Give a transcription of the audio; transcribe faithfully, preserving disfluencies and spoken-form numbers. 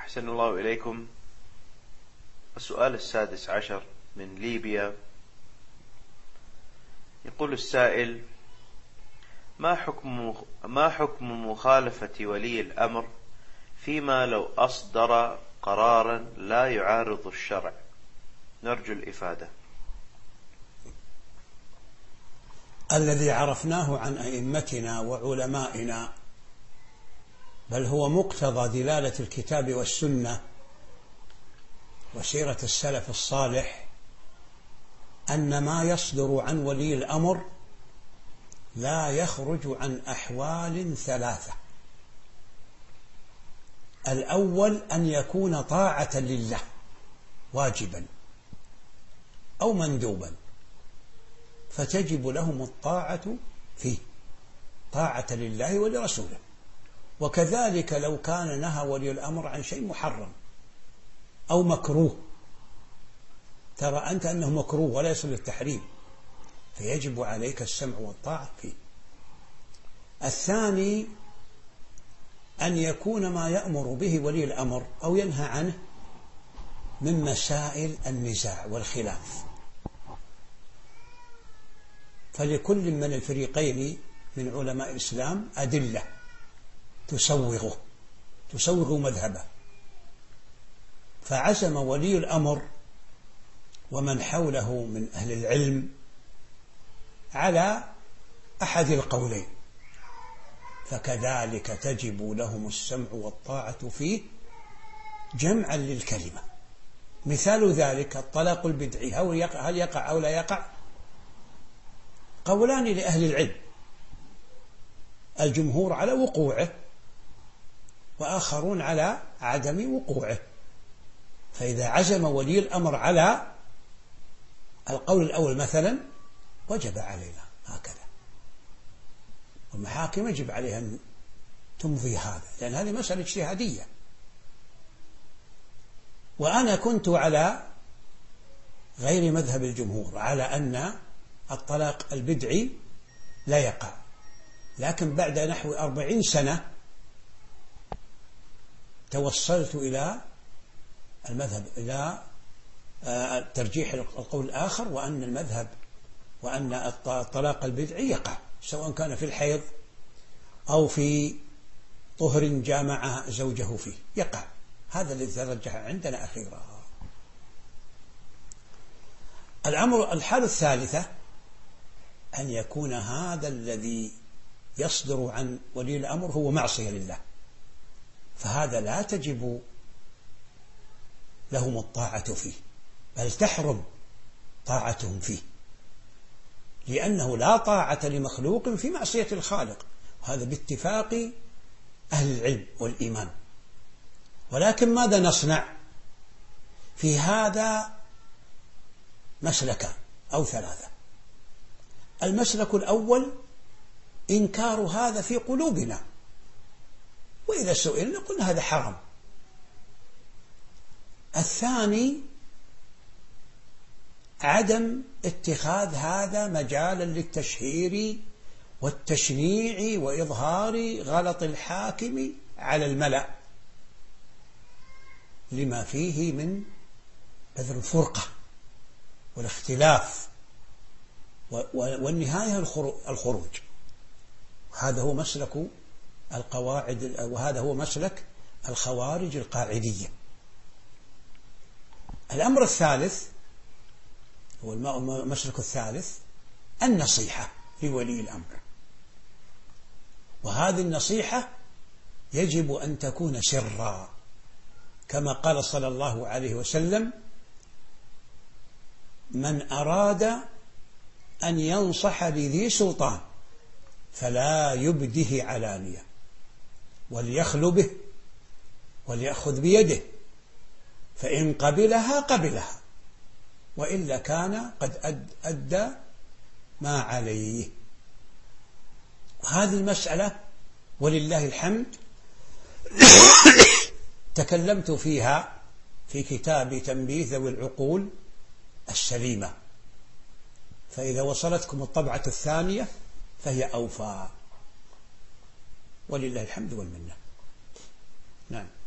أحسن الله إليكم. السؤال السادس عشر من ليبيا. يقول السائل: ما حكم ما حكم مخالفة ولي الأمر فيما لو أصدر قرارا لا يعارض الشرع؟ نرجو الإفادة. الذي عرفناه عن أئمتنا وعلمائنا، بل هو مقتضى دلالة الكتاب والسنة وسيرة السلف الصالح، أن ما يصدر عن ولي الأمر لا يخرج عن أحوال ثلاثة. الأول أن يكون طاعة لله واجبا أو مندوبا، فتجب لهم الطاعة فيه، طاعة لله ولرسوله. وكذلك لو كان نهى ولي الأمر عن شيء محرم أو مكروه، ترى أنت أنه مكروه ولا يصل للتحريم، فيجب عليك السمع والطاعة فيه. الثاني أن يكون ما يأمر به ولي الأمر أو ينهى عنه من مسائل النزاع والخلاف، فلكل من الفريقين من علماء الإسلام أدلة تسوغه تسوغ مذهبه، فعزم ولي الأمر ومن حوله من أهل العلم على أحد القولين، فكذلك تجب لهم السمع والطاعة فيه جمعا للكلمة. مثال ذلك الطلاق البدعي، هل يقع أو لا يقع؟ قولان لأهل العلم، الجمهور على وقوعه وآخرون على عدم وقوعه. فإذا عزم ولي الأمر على القول الأول مثلا وجب علينا هكذا، والمحاكم يجب عليها أن تمضي هذا، لأن هذه مسألة اجتهادية. وأنا كنت على غير مذهب الجمهور، على أن الطلاق البدعي لا يقع، لكن بعد نحو أربعين سنة توصلت إلى المذهب إلى ترجيح القول الآخر، وأن المذهب وأن الطلاق البدعي يقع، سواء كان في الحيض أو في طهر جامع زوجه فيه يقع. هذا الذي ترجح عندنا أخيرا. الأمر الحالة الثالثة أن يكون هذا الذي يصدر عن ولي الأمر هو معصية لله، فهذا لا تجب لهم الطاعة فيه، بل تحرم طاعتهم فيه، لأنه لا طاعة لمخلوق في معصية الخالق، وهذا باتفاق أهل العلم والإيمان. ولكن ماذا نصنع في هذا؟ مسلكان أو ثلاثة. المسلك الأول إنكار هذا في قلوبنا، وإذا سئلنا قلنا هذا حرام. الثاني عدم اتخاذ هذا مجالا للتشهير والتشنيع وإظهار غلط الحاكم على الملأ، لما فيه من بذل الفرقة والاختلاف، والنهاية الخروج. هذا هو مسلك القواعد، وهذا هو مسلك الخوارج القاعدية. الأمر الثالث هو المسلك الثالث النصيحة لولي الأمر، وهذه النصيحة يجب أن تكون سرا، كما قال صلى الله عليه وسلم: من أراد أن ينصح لذي سلطان فلا يبده علانية، وليخل به وليأخذ بيده، فإن قبلها قبلها، وإلا كان قد أدى ما عليه. هذه المسألة ولله الحمد تكلمت فيها في كتاب تنبيه ذوي العقول السليمة، فإذا وصلتكم الطبعة الثانية فهي أوفى، ولله الحمد والمنة. نعم.